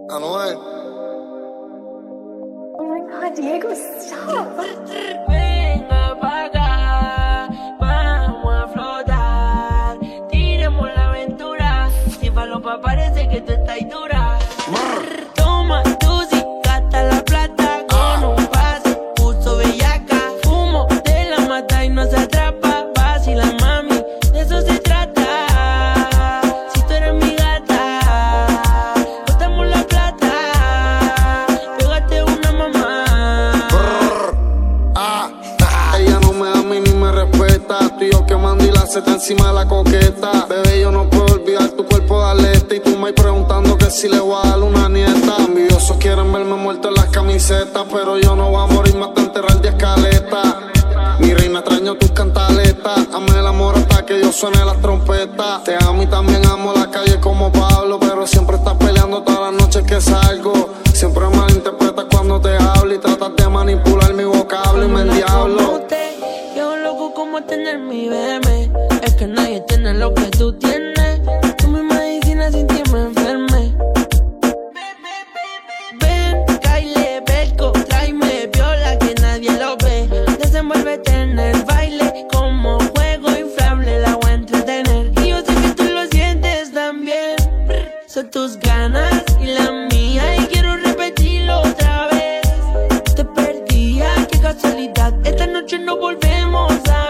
Anuel. Oh my God, Diego, stop. Venga pa' acá, vamos a flotar. Tiremos la aventura. Si falopa parece que tú estás dura. Toma tu gasta la plata con un pase. Puso bellaca, fumo de la mata y no se atrapa. Vacila, mami, de eso se trata. Si tú eres mi gata, botamos la plata. Pégate una mamá. Ella no me ama ni me respeta. Tú y yo quemando y la seta encima de la coqueta. Bebé, yo no puedo olvidar tu cuerpo de atleta. Y tú me preguntando que si le voy a dar una nieta. Envidiosos quieren verme muerto en las camisetas, pero yo no voy a morirme hasta enterrar 10 escaletas. Mi reina, extraño tus cantaletas. Ame el amor hasta que yo suene las trompetas. Te amo y también amo la calle como Pablo, pero siempre estás peleando todas las noches que salgo. Siempre malinterpretas cuando te hablo y tratas de manipular mi vocablo y me endiablo. Yo loco como tener mi bebé. Es que nadie tiene lo que tú tienes. Tú mi medicina sin ti me enferme. Ven, Kyle, Belco, tráeme viola que nadie lo ve. Desenvuélvete en el baile como juego inflable, la voy a entretener. Y yo sé que tú lo sientes también. Son tus ganas y la mía y quiero repetirlo otra vez. Te perdí, ay, qué casualidad. Esta noche no volvemos a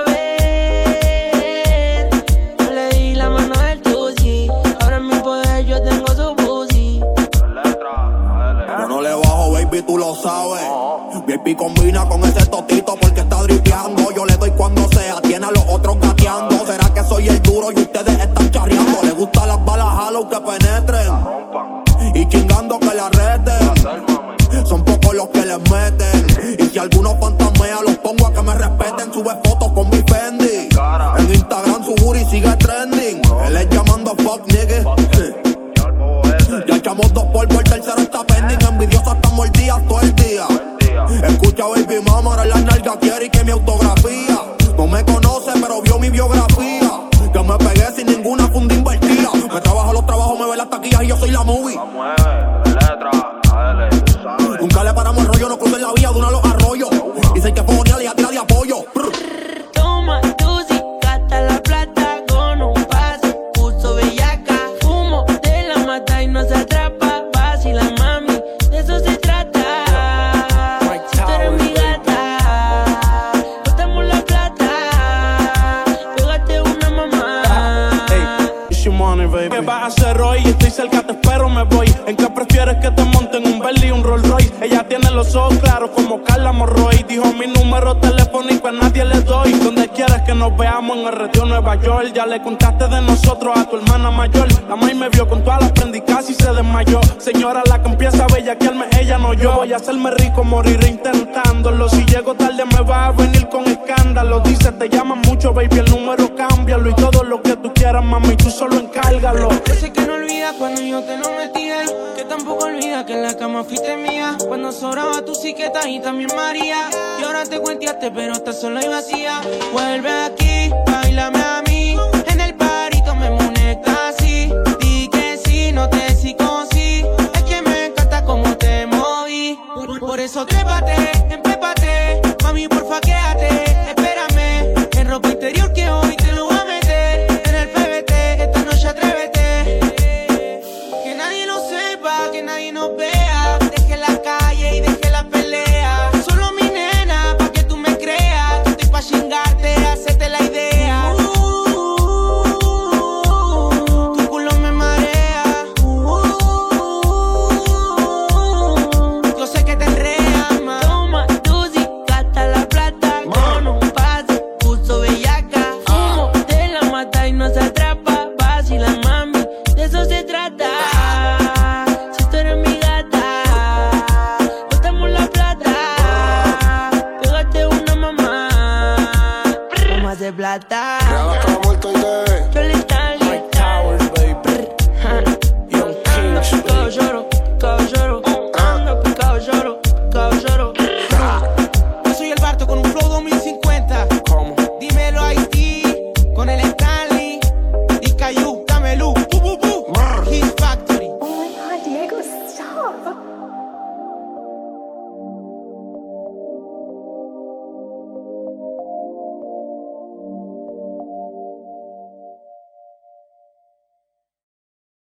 ver. No le di la mano al tusi. Ahora en mi poder yo tengo su pussy. Yo no le bajo, baby, tú lo sabes. Baby combina con ese totito porque está dripeando. Yo le doy cuando sea, tiene a los otros gateando. ¿Será que soy el duro y ustedes están charreando? Le gustan las balas halo que penetren y chingando que la reten. Son pocos los que les meten. Y si algunos fantasmean, los pongo a que me respeten. Sube fotos con mi Fendi. En Instagram su booty sigue trending. Él es llamando fuck nigga. Ya echamos 2 polvos, el tercero está pending. Envidiosa está mordida todo el día. Escucha baby mama, ahora la nalga quiere y que mi autografía. No me conoce pero vio mi biografía. Que me pegué sin ninguna funda invertida. Me trabajo los trabajos, me ve las taquillas y yo soy la movie. Nunca le paramos el rollo, no crucen la vía de uno a los arroyos. Dicen que fue genial y a tira de apoyo. Toma tu gasta la plata con un pase. Puso bellaca, fumo de la mata y no se atrapa. Vacila, mami, de eso se trata. Si tú eres mi gata, botamos la plata. Pégate una mamá. It's your money, baby. ¿Qué vas a hacer hoy? Estoy cerca, te espero, me voy. ¿En qué prefieres que te monten un Bentley y un Rolls Royce? Ella tiene los ojos claros como Carla Morroy. Dijo mi número telefónico a nadie le doy. Donde quieras que nos veamos en el retiro Nueva York. Ya le contaste de nosotros a tu hermana mayor. La maíz me vio con todas las prendicas y se desmayó. Señora, la que empieza a bellaquearme, ella no yo. Voy a hacerme rico, moriré intentándolo. Si llego tarde me vas a venir con escándalo. Dice, te llaman mucho, baby, el número cámbialo. Y todo lo que tú quieras, mami, tú solo encárgalo. Yo sé que no olvidas cuando yo te lo metía. Que tampoco olvidas que en la cama fuiste mía. Cuando sobraba tu siqueta y también María. Y ahora te cuenteaste pero estás sola y vacía. Vuelve aquí, bailame a mí. En el parito me muñeca así. Di que sí, no te psicosí. Es que me encanta cómo te moví. Por eso trépate, empépate. Mami, porfa, quédate, espérame. En ropa interior que hoy te lo voy a meter. En el PBT, esta noche atrévete. Que nadie lo sepa, que nadie nos vea. Deje la calle y deje la pelea. Solo mi nena, pa' que tú me creas. Que estoy pa' chingarte, hacerte la idea. Tu culo me marea. Yo sé que te enreas, ma. Toma tu gasta la plata con un pase. Puso bellaca, fumo de la mata y no se atreve.